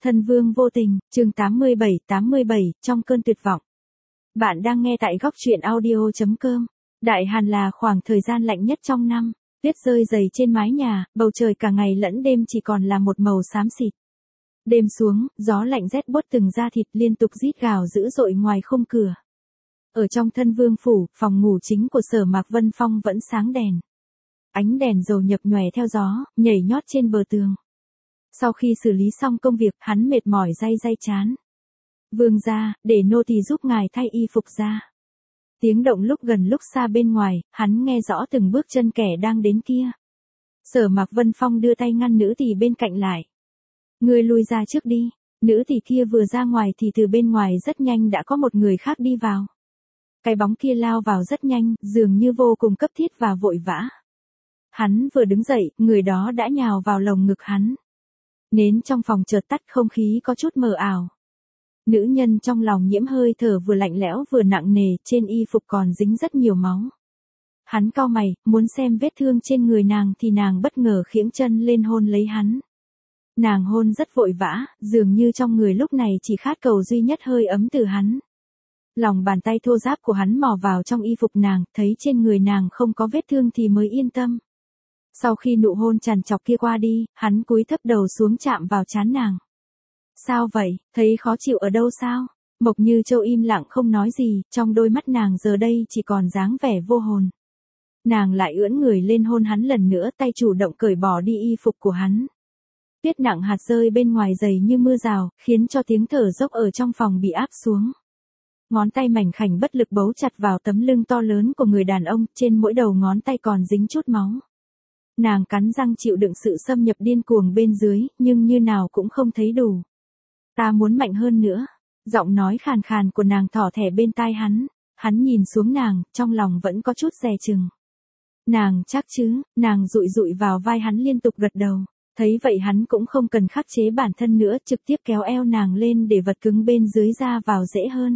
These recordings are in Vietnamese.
Thân vương vô tình, chương 87, trong cơn tuyệt vọng. Bạn đang nghe tại góc truyện audio.com. Đại Hàn là khoảng thời gian lạnh nhất trong năm, tuyết rơi dày trên mái nhà, bầu trời cả ngày lẫn đêm chỉ còn là một màu xám xịt. Đêm xuống, gió lạnh rét buốt từng da thịt liên tục rít gào dữ dội ngoài khung cửa. Ở trong Thân vương phủ, phòng ngủ chính của Sở Mạc Vân Phong vẫn sáng đèn. Ánh đèn dầu nhập nhòe theo gió, nhảy nhót trên bờ tường. Sau khi xử lý xong công việc, hắn mệt mỏi day chán. Vương gia, để nô tỳ giúp ngài thay y phục ra. Tiếng động lúc gần lúc xa bên ngoài, hắn nghe rõ từng bước chân kẻ đang đến kia. Sở Mạc Vân Phong đưa tay ngăn nữ tỳ bên cạnh lại. Ngươi lui ra trước đi. Nữ tỳ kia vừa ra ngoài thì từ bên ngoài rất nhanh đã có một người khác đi vào. Cái bóng kia lao vào rất nhanh, dường như vô cùng cấp thiết và vội vã. Hắn vừa đứng dậy, người đó đã nhào vào lồng ngực hắn. Nến trong phòng chợt tắt, không khí có chút mờ ảo. Nữ nhân trong lòng nhiễm hơi thở vừa lạnh lẽo vừa nặng nề, trên y phục còn dính rất nhiều máu. Hắn cau mày, muốn xem vết thương trên người nàng thì nàng bất ngờ khiễng chân lên hôn lấy hắn. Nàng hôn rất vội vã, dường như trong người lúc này chỉ khát cầu duy nhất hơi ấm từ hắn. Lòng bàn tay thô ráp của hắn mò vào trong y phục nàng, thấy trên người nàng không có vết thương thì mới yên tâm. Sau khi nụ hôn trằn trọc kia qua đi, hắn cúi thấp đầu xuống chạm vào trán nàng. Sao vậy, thấy khó chịu ở đâu sao? Mộc Như Châu im lặng không nói gì, trong đôi mắt nàng giờ đây chỉ còn dáng vẻ vô hồn. Nàng lại ưỡn người lên hôn hắn lần nữa, tay chủ động cởi bỏ đi y phục của hắn. Tuyết nặng hạt rơi bên ngoài dày như mưa rào, khiến cho tiếng thở dốc ở trong phòng bị áp xuống. Ngón tay mảnh khảnh bất lực bấu chặt vào tấm lưng to lớn của người đàn ông, trên mỗi đầu ngón tay còn dính chút máu. Nàng cắn răng chịu đựng sự xâm nhập điên cuồng bên dưới, nhưng như nào cũng không thấy đủ. Ta muốn mạnh hơn nữa. Giọng nói khàn khàn của nàng thỏ thẻ bên tai hắn. Hắn nhìn xuống nàng, trong lòng vẫn có chút dè chừng. Nàng chắc chứ, nàng dụi dụi vào vai hắn liên tục gật đầu. Thấy vậy hắn cũng không cần khắc chế bản thân nữa, trực tiếp kéo eo nàng lên để vật cứng bên dưới ra vào dễ hơn.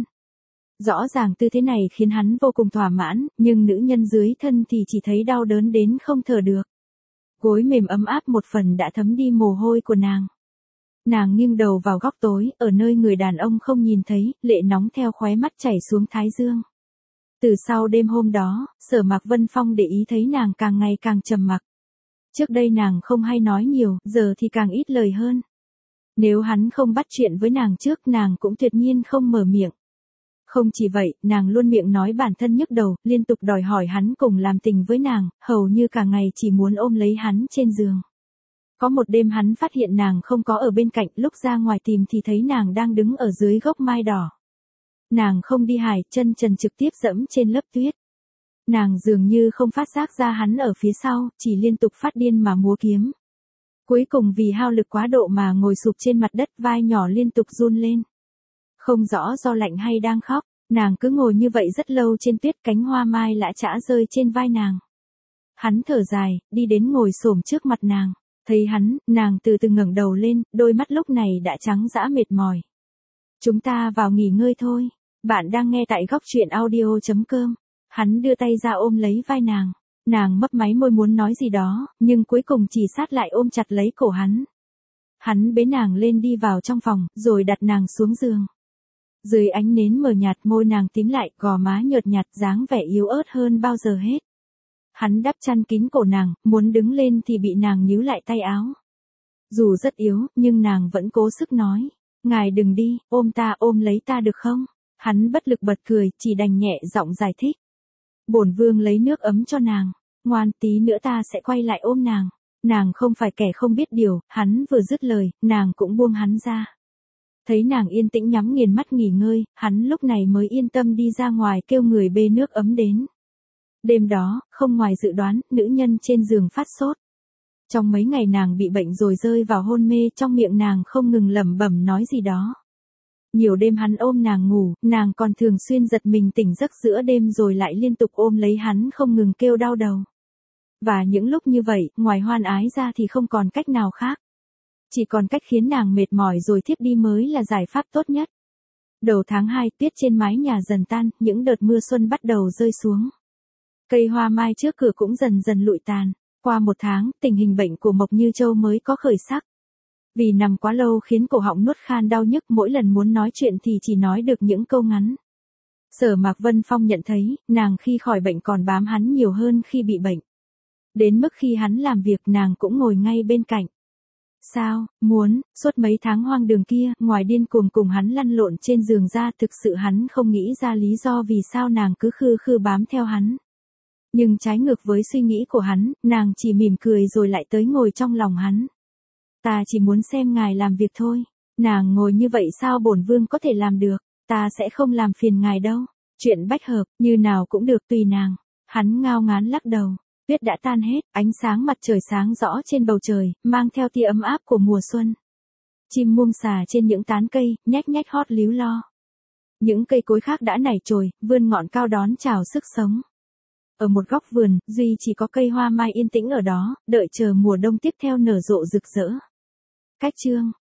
Rõ ràng tư thế này khiến hắn vô cùng thỏa mãn, nhưng nữ nhân dưới thân thì chỉ thấy đau đớn đến không thở được. Gối mềm ấm áp một phần đã thấm đi mồ hôi của nàng. Nàng nghiêng đầu vào góc tối, ở nơi người đàn ông không nhìn thấy, lệ nóng theo khóe mắt chảy xuống thái dương. Từ sau đêm hôm đó, Sở Mạc Vân Phong để ý thấy nàng càng ngày càng trầm mặc. Trước đây nàng không hay nói nhiều, giờ thì càng ít lời hơn. Nếu hắn không bắt chuyện với nàng trước, nàng cũng tuyệt nhiên không mở miệng. Không chỉ vậy, nàng luôn miệng nói bản thân nhức đầu, liên tục đòi hỏi hắn cùng làm tình với nàng, hầu như cả ngày chỉ muốn ôm lấy hắn trên giường. Có một đêm hắn phát hiện nàng không có ở bên cạnh, lúc ra ngoài tìm thì thấy nàng đang đứng ở dưới gốc mai đỏ. Nàng không đi hài, chân trần trực tiếp dẫm trên lớp tuyết. Nàng dường như không phát giác ra hắn ở phía sau, chỉ liên tục phát điên mà múa kiếm. Cuối cùng vì hao lực quá độ mà ngồi sụp trên mặt đất, vai nhỏ liên tục run lên. Không rõ do lạnh hay đang khóc, nàng cứ ngồi như vậy rất lâu trên tuyết, cánh hoa mai lã chã rơi trên vai nàng. Hắn thở dài, đi đến ngồi xổm trước mặt nàng. Thấy hắn, nàng từ từ ngẩng đầu lên, đôi mắt lúc này đã trắng dã mệt mỏi. Chúng ta vào nghỉ ngơi thôi. Bạn đang nghe tại góc truyện audio.com. Hắn đưa tay ra ôm lấy vai nàng. Nàng mấp máy môi muốn nói gì đó, nhưng cuối cùng chỉ sát lại ôm chặt lấy cổ hắn. Hắn bế nàng lên đi vào trong phòng, rồi đặt nàng xuống giường. Dưới ánh nến mờ nhạt, môi nàng tím lại, gò má nhợt nhạt, dáng vẻ yếu ớt hơn bao giờ hết. Hắn đắp chăn kín cổ nàng, muốn đứng lên thì bị nàng níu lại tay áo. Dù rất yếu, nhưng nàng vẫn cố sức nói. Ngài đừng đi, ôm lấy ta được không? Hắn bất lực bật cười, chỉ đành nhẹ giọng giải thích. Bổn vương lấy nước ấm cho nàng. Ngoan, tí nữa ta sẽ quay lại ôm nàng. Nàng không phải kẻ không biết điều, hắn vừa dứt lời, nàng cũng buông hắn ra. Thấy nàng yên tĩnh nhắm nghiền mắt nghỉ ngơi, hắn lúc này mới yên tâm đi ra ngoài kêu người bê nước ấm đến. Đêm đó, không ngoài dự đoán, nữ nhân trên giường phát sốt. Trong mấy ngày nàng bị bệnh rồi rơi vào hôn mê, trong miệng nàng không ngừng lẩm bẩm nói gì đó. Nhiều đêm hắn ôm nàng ngủ, nàng còn thường xuyên giật mình tỉnh giấc giữa đêm rồi lại liên tục ôm lấy hắn không ngừng kêu đau đầu. Và những lúc như vậy, ngoài hoan ái ra thì không còn cách nào khác. Chỉ còn cách khiến nàng mệt mỏi rồi thiếp đi mới là giải pháp tốt nhất. Đầu tháng 2, tuyết trên mái nhà dần tan, những đợt mưa xuân bắt đầu rơi xuống. Cây hoa mai trước cửa cũng dần dần lụi tàn. Qua một tháng, tình hình bệnh của Mộc Như Châu mới có khởi sắc. Vì nằm quá lâu khiến cổ họng nuốt khan đau nhức, mỗi lần muốn nói chuyện thì chỉ nói được những câu ngắn. Sở Mạc Vân Phong nhận thấy, nàng khi khỏi bệnh còn bám hắn nhiều hơn khi bị bệnh. Đến mức khi hắn làm việc nàng cũng ngồi ngay bên cạnh. Sao, muốn, suốt mấy tháng hoang đường kia, ngoài điên cuồng cùng hắn lăn lộn trên giường ra, thực sự hắn không nghĩ ra lý do vì sao nàng cứ khư khư bám theo hắn. Nhưng trái ngược với suy nghĩ của hắn, nàng chỉ mỉm cười rồi lại tới ngồi trong lòng hắn. Ta chỉ muốn xem ngài làm việc thôi. Nàng ngồi như vậy sao bổn vương có thể làm được, ta sẽ không làm phiền ngài đâu. Chuyện bách hợp, như nào cũng được tùy nàng. Hắn ngao ngán lắc đầu. Tuyết đã tan hết, ánh sáng mặt trời sáng rõ trên bầu trời, mang theo tia ấm áp của mùa xuân. Chim muông xà trên những tán cây, nhách nhách hót líu lo. Những cây cối khác đã nảy chồi, vươn ngọn cao đón chào sức sống. Ở một góc vườn, duy chỉ có cây hoa mai yên tĩnh ở đó, đợi chờ mùa đông tiếp theo nở rộ rực rỡ. Cách chương